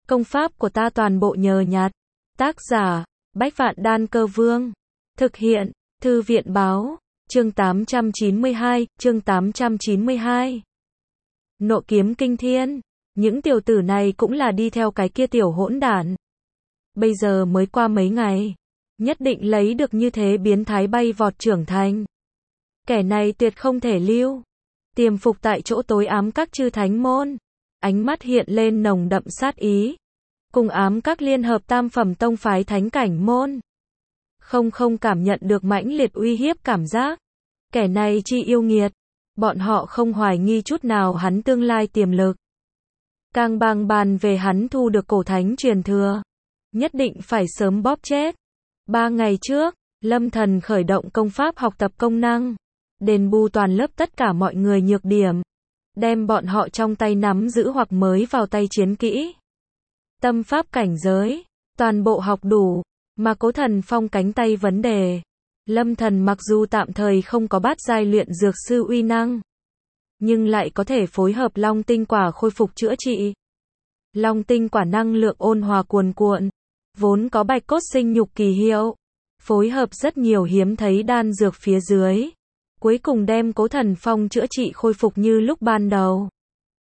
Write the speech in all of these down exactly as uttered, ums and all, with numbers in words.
Công pháp của ta toàn bộ nhờ nhặt. Tác giả, Bách Vạn Đan Cơ Vương. Thực hiện, Thư viện Báo. Chương tám trăm chín mươi hai, chương tám trăm chín mươi hai. Nộ kiếm kinh thiên. Những tiểu tử này cũng là đi theo cái kia tiểu hỗn đản. Bây giờ mới qua mấy ngày. Nhất định lấy được như thế biến thái bay vọt trưởng thành. Kẻ này tuyệt không thể lưu. Tiềm phục tại chỗ tối ám các chư thánh môn. Ánh mắt hiện lên nồng đậm sát ý. Cùng ám các liên hợp tam phẩm tông phái thánh cảnh môn. Không không cảm nhận được mãnh liệt uy hiếp cảm giác. Kẻ này chi yêu nghiệt. Bọn họ không hoài nghi chút nào hắn tương lai tiềm lực. Càng bàng bàn về hắn thu được cổ thánh truyền thừa. Nhất định phải sớm bóp chết. Ba ngày trước, Lâm Thần khởi động công pháp học tập công năng. Đền bù toàn lớp tất cả mọi người nhược điểm. Đem bọn họ trong tay nắm giữ hoặc mới vào tay chiến kỹ. Tâm pháp cảnh giới, toàn bộ học đủ, mà Cố Thần Phong cánh tay vấn đề. Lâm Thần mặc dù tạm thời không có bát giai luyện dược sư uy năng, nhưng lại có thể phối hợp Long Tinh Quả khôi phục chữa trị. Long Tinh Quả năng lượng ôn hòa cuồn cuộn, vốn có bạch cốt sinh nhục kỳ hiệu, phối hợp rất nhiều hiếm thấy đan dược phía dưới, cuối cùng đem Cố Thần Phong chữa trị khôi phục như lúc ban đầu.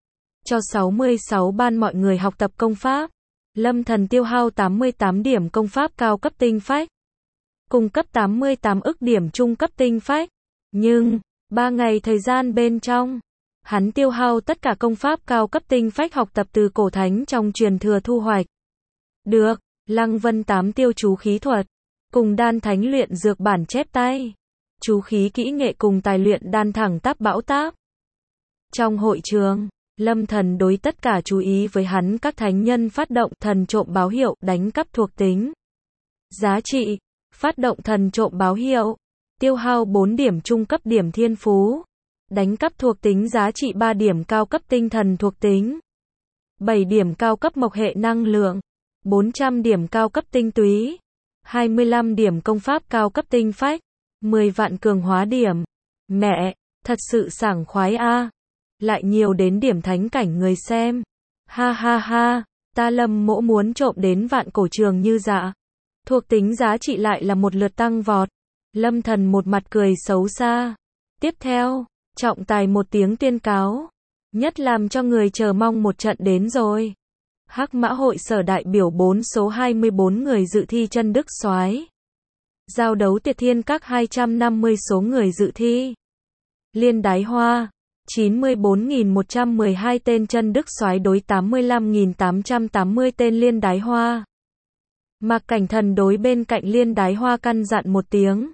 Cho sáu mươi sáu ban mọi người học tập công pháp, Lâm Thần tiêu hao tám mươi tám điểm công pháp cao cấp tinh phách, cung cấp tám mươi tám ức điểm trung cấp tinh phách, nhưng ba ngày thời gian bên trong, hắn tiêu hao tất cả công pháp cao cấp tinh phách học tập từ cổ thánh trong truyền thừa thu hoạch được. Lăng Vân tám tiêu chú khí thuật, cùng đan thánh luyện dược bản chép tay, chú khí kỹ nghệ cùng tài luyện đan thẳng tắp bão táp. Trong hội trường, Lâm Thần đối tất cả chú ý với hắn các thánh nhân phát động thần trộm báo hiệu đánh cắp thuộc tính. Giá trị, phát động thần trộm báo hiệu, tiêu hao bốn điểm trung cấp điểm thiên phú, đánh cắp thuộc tính giá trị ba điểm cao cấp tinh thần thuộc tính, bảy điểm cao cấp mộc hệ năng lượng, bốn trăm điểm cao cấp tinh túy, hai mươi lăm điểm công pháp cao cấp tinh phách, mười vạn cường hóa điểm. Mẹ, thật sự sảng khoái a. À. Lại nhiều đến điểm thánh cảnh người xem. Ha ha ha, ta Lâm Mỗ muốn trộm đến vạn cổ trường như dạ. Thuộc tính giá trị lại là một lượt tăng vọt. Lâm Thần một mặt cười xấu xa. Tiếp theo, trọng tài một tiếng tuyên cáo. Nhất làm cho người chờ mong một trận đến rồi. Hắc Mã hội sở đại biểu bốn số hai mươi bốn người dự thi chân đức soái. Giao đấu Tiệt Thiên các hai trăm năm mươi số người dự thi. Liên Đái Hoa, chín mươi bốn nghìn một trăm mười hai tên chân đức soái đối tám mươi lăm nghìn tám trăm tám mươi tên Liên Đái Hoa. Mạc Cảnh Thần đối bên cạnh Liên Đái Hoa căn dặn một tiếng.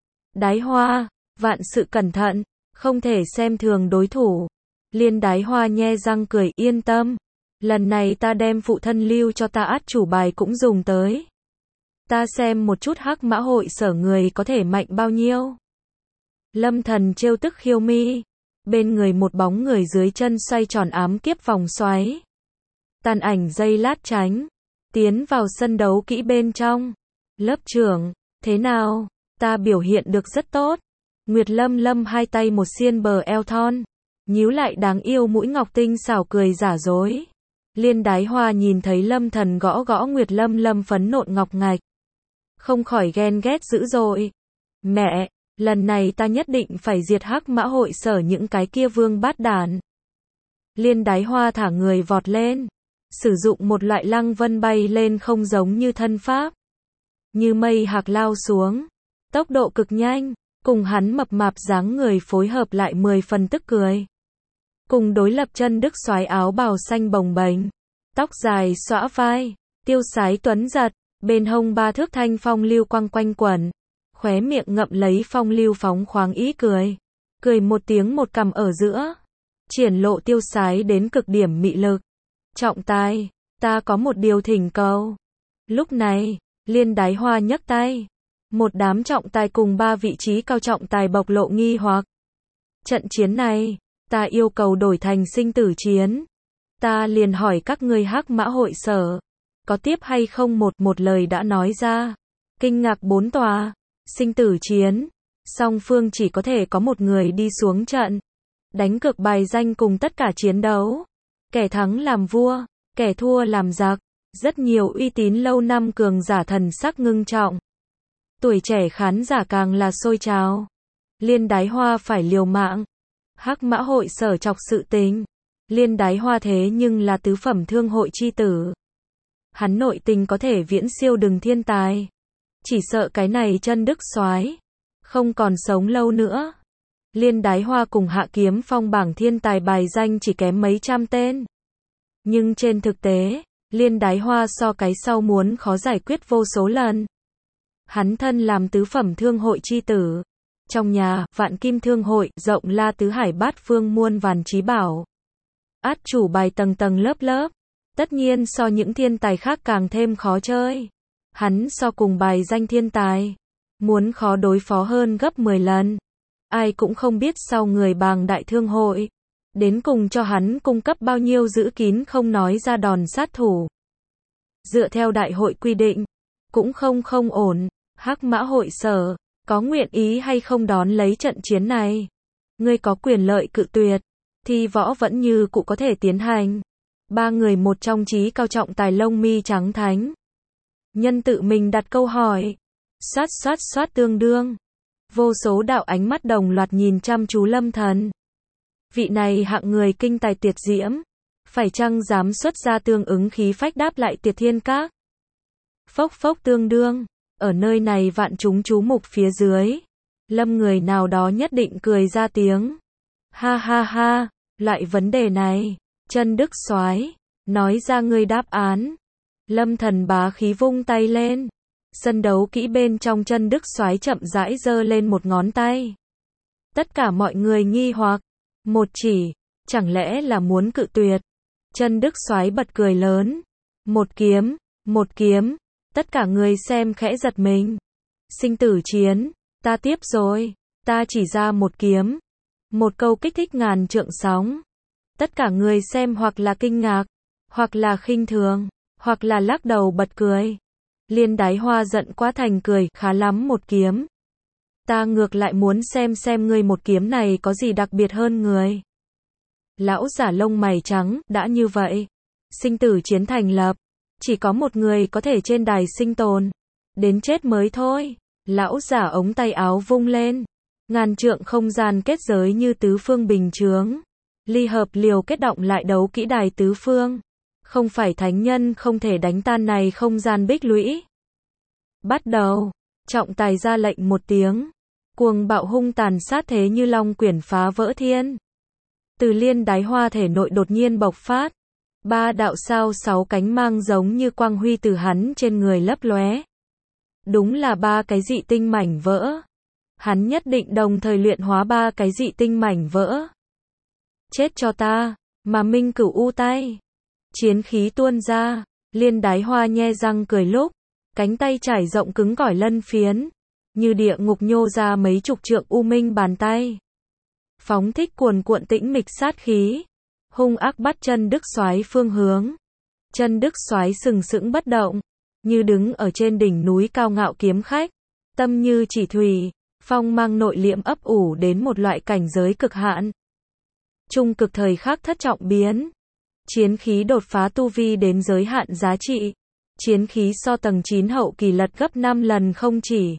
Đái Hoa, vạn sự cẩn thận, không thể xem thường đối thủ. Liên Đái Hoa nhe răng cười, yên tâm. Lần này ta đem phụ thân lưu cho ta át chủ bài cũng dùng tới. Ta xem một chút Hắc Mã hội sở người có thể mạnh bao nhiêu. Lâm Thần trêu tức khiêu mi. Bên người một bóng người dưới chân xoay tròn ám kiếp vòng xoáy. Tàn ảnh dây lát tránh. Tiến vào sân đấu kỹ bên trong. Lớp trưởng, thế nào? Ta biểu hiện được rất tốt. Nguyệt Lâm Lâm hai tay một xiên bờ eo thon. Nhíu lại đáng yêu mũi ngọc tinh xảo cười giả dối. Liên Đái Hoa nhìn thấy Lâm Thần gõ gõ Nguyệt Lâm Lâm phấn nộn ngọc ngạch. Không khỏi ghen ghét dữ dội. Mẹ, lần này ta nhất định phải diệt Hắc Mã hội sở những cái kia vương bát đản. Liên Đái Hoa thả người vọt lên. Sử dụng một loại lăng vân bay lên không giống như thân pháp. Như mây hạc lao xuống. Tốc độ cực nhanh. Cùng hắn mập mạp dáng người phối hợp lại mười phần tức cười. Cùng đối lập chân đức soái áo bào xanh bồng bềnh, tóc dài xõa vai, tiêu sái tuấn giật, bên hông ba thước thanh phong lưu quăng quanh quẩn, khóe miệng ngậm lấy phong lưu phóng khoáng ý cười, cười một tiếng một cằm ở giữa, triển lộ tiêu sái đến cực điểm mị lực. Trọng tài, ta có một điều thỉnh cầu. Lúc này, Liên Đái Hoa nhấc tay, một đám trọng tài cùng ba vị trí cao trọng tài bộc lộ nghi hoặc. Trận chiến này, ta yêu cầu đổi thành sinh tử chiến. Ta liền hỏi các ngươi Hắc Mã hội sở, có tiếp hay không? Một một lời đã nói ra. Kinh ngạc bốn tòa. Sinh tử chiến. Song phương chỉ có thể có một người đi xuống trận. Đánh cược bài danh cùng tất cả chiến đấu. Kẻ thắng làm vua, kẻ thua làm giặc. Rất nhiều uy tín lâu năm cường giả thần sắc ngưng trọng. Tuổi trẻ khán giả càng là sôi trào. Liên Đái Hoa phải liều mạng. Hắc Mã hội sở chọc sự tình. Liên Đái Hoa thế nhưng là tứ phẩm thương hội chi tử. Hắn nội tình có thể viễn siêu Đừng Thiên Tài. Chỉ sợ cái này chân đức soái không còn sống lâu nữa. Liên Đái Hoa cùng Hạ Kiếm Phong bảng thiên tài bài danh chỉ kém mấy trăm tên. Nhưng trên thực tế, Liên Đái Hoa so cái sau muốn khó giải quyết vô số lần. Hắn thân làm tứ phẩm thương hội chi tử. Trong nhà, vạn kim thương hội, rộng la tứ hải bát phương muôn vàn trí bảo. Át chủ bài tầng tầng lớp lớp. Tất nhiên so những thiên tài khác càng thêm khó chơi. Hắn so cùng bài danh thiên tài. Muốn khó đối phó hơn gấp mười lần. Ai cũng không biết sau người bàng đại thương hội. Đến cùng cho hắn cung cấp bao nhiêu giữ kín không nói ra đòn sát thủ. Dựa theo đại hội quy định. Cũng không không ổn. Hắc Mã hội sở. Có nguyện ý hay không đón lấy trận chiến này? Ngươi có quyền lợi cự tuyệt. Thi võ vẫn như cụ có thể tiến hành. Ba người một trong trí cao trọng tài lông mi trắng thánh. Nhân tự mình đặt câu hỏi. Xoát xoát xoát tương đương. Vô số đạo ánh mắt đồng loạt nhìn chăm chú Lâm Thần. Vị này hạng người kinh tài tuyệt diễm. Phải chăng dám xuất ra tương ứng khí phách đáp lại Tiệt Thiên Các? Phốc phốc tương đương. Ở nơi này vạn chúng chú mục phía dưới. Lâm người nào đó nhất định cười ra tiếng. Ha ha ha, loại vấn đề này. Chân đức soái nói ra ngươi đáp án. Lâm Thần bá khí vung tay lên. Sân đấu kỹ bên trong chân đức soái chậm rãi giơ lên một ngón tay. Tất cả mọi người nghi hoặc. Một chỉ, chẳng lẽ là muốn cự tuyệt? Chân đức soái bật cười lớn. Một kiếm, một kiếm. Tất cả người xem khẽ giật mình. Sinh tử chiến, ta tiếp rồi. Ta chỉ ra một kiếm. Một câu kích thích ngàn trượng sóng. Tất cả người xem hoặc là kinh ngạc, hoặc là khinh thường, hoặc là lắc đầu bật cười. Liên Đái Hoa giận quá thành cười, khá lắm một kiếm. Ta ngược lại muốn xem xem ngươi một kiếm này có gì đặc biệt hơn người. Lão giả lông mày trắng, đã như vậy. Sinh tử chiến thành lập. Chỉ có một người có thể trên đài sinh tồn. Đến chết mới thôi. Lão giả ống tay áo vung lên. Ngàn trượng không gian kết giới như tứ phương bình chướng. Ly hợp liều kết động lại đấu kỹ đài tứ phương. Không phải thánh nhân không thể đánh tan này không gian bích lũy. Bắt đầu. Trọng tài ra lệnh một tiếng. Cuồng bạo hung tàn sát thế như long quyển phá vỡ thiên. Từ Liên Đái Hoa thể nội đột nhiên bộc phát. Ba đạo sao sáu cánh mang giống như quang huy từ hắn trên người lấp lóe. Đúng là ba cái dị tinh mảnh vỡ. Hắn nhất định đồng thời luyện hóa ba cái dị tinh mảnh vỡ. Chết cho ta, mà Minh Cửu u tay. Chiến khí tuôn ra, Liên Đái Hoa nhe răng cười lúc, cánh tay trải rộng cứng cỏi lân phiến, như địa ngục nhô ra mấy chục trượng u minh bàn tay. Phóng thích cuồn cuộn tĩnh mịch sát khí, hung ác bắt chân đức soái phương hướng. Chân đức soái sừng sững bất động, như đứng ở trên đỉnh núi cao ngạo kiếm khách, tâm như chỉ thủy, phong mang nội liễm ấp ủ đến một loại cảnh giới cực hạn. Trung cực thời khắc thất trọng biến. Chiến khí đột phá tu vi đến giới hạn giá trị. Chiến khí so tầng chín hậu kỳ lật gấp năm lần không chỉ.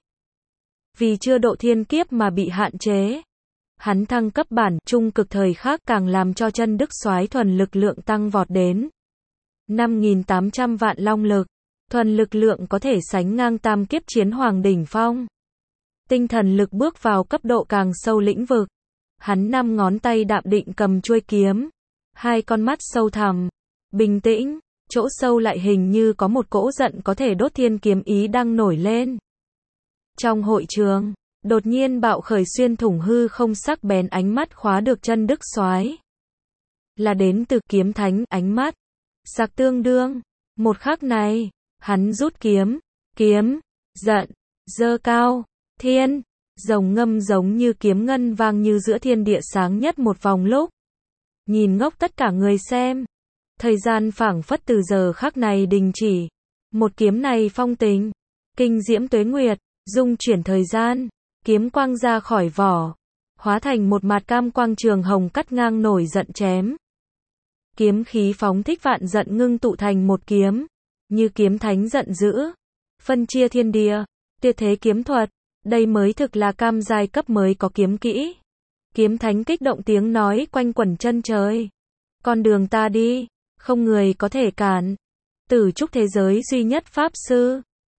Vì chưa độ thiên kiếp mà bị hạn chế. Hắn thăng cấp bản trung cực thời khắc càng làm cho chân đức soái thuần lực lượng tăng vọt đến năm nghìn tám trăm vạn long lực. Thuần lực lượng có thể sánh ngang tam kiếp chiến hoàng đỉnh phong. Tinh thần lực bước vào cấp độ càng sâu lĩnh vực. Hắn năm ngón tay đạm định cầm chuôi kiếm. Hai con mắt sâu thẳm, bình tĩnh, chỗ sâu lại hình như có một cỗ giận có thể đốt thiên kiếm ý đang nổi lên. Trong hội trường, đột nhiên bạo khởi xuyên thủng hư không sắc bén ánh mắt khóa được chân đức soái. Là đến từ kiếm thánh ánh mắt. Sặc tương đương. Một khắc này, hắn rút kiếm, kiếm, giận, giơ cao, thiên, rồng ngâm giống như kiếm ngân vang như giữa thiên địa sáng nhất một vòng lúc. Nhìn ngốc tất cả người xem. Thời gian phảng phất từ giờ khắc này đình chỉ. Một kiếm này phong tình, kinh diễm tuế nguyệt, dung chuyển thời gian, kiếm quang ra khỏi vỏ, hóa thành một mạt cam quang trường hồng cắt ngang nổi giận chém. Kiếm khí phóng thích vạn giận ngưng tụ thành một kiếm, Như kiếm thánh giận dữ, phân chia thiên địa, tuyệt thế kiếm thuật, đây mới thực là cam giai cấp mới có kiếm kỹ. Kiếm thánh kích động tiếng nói quanh quẩn chân trời. Con đường ta đi, không người có thể cản. Tử trúc thế giới duy nhất pháp sư.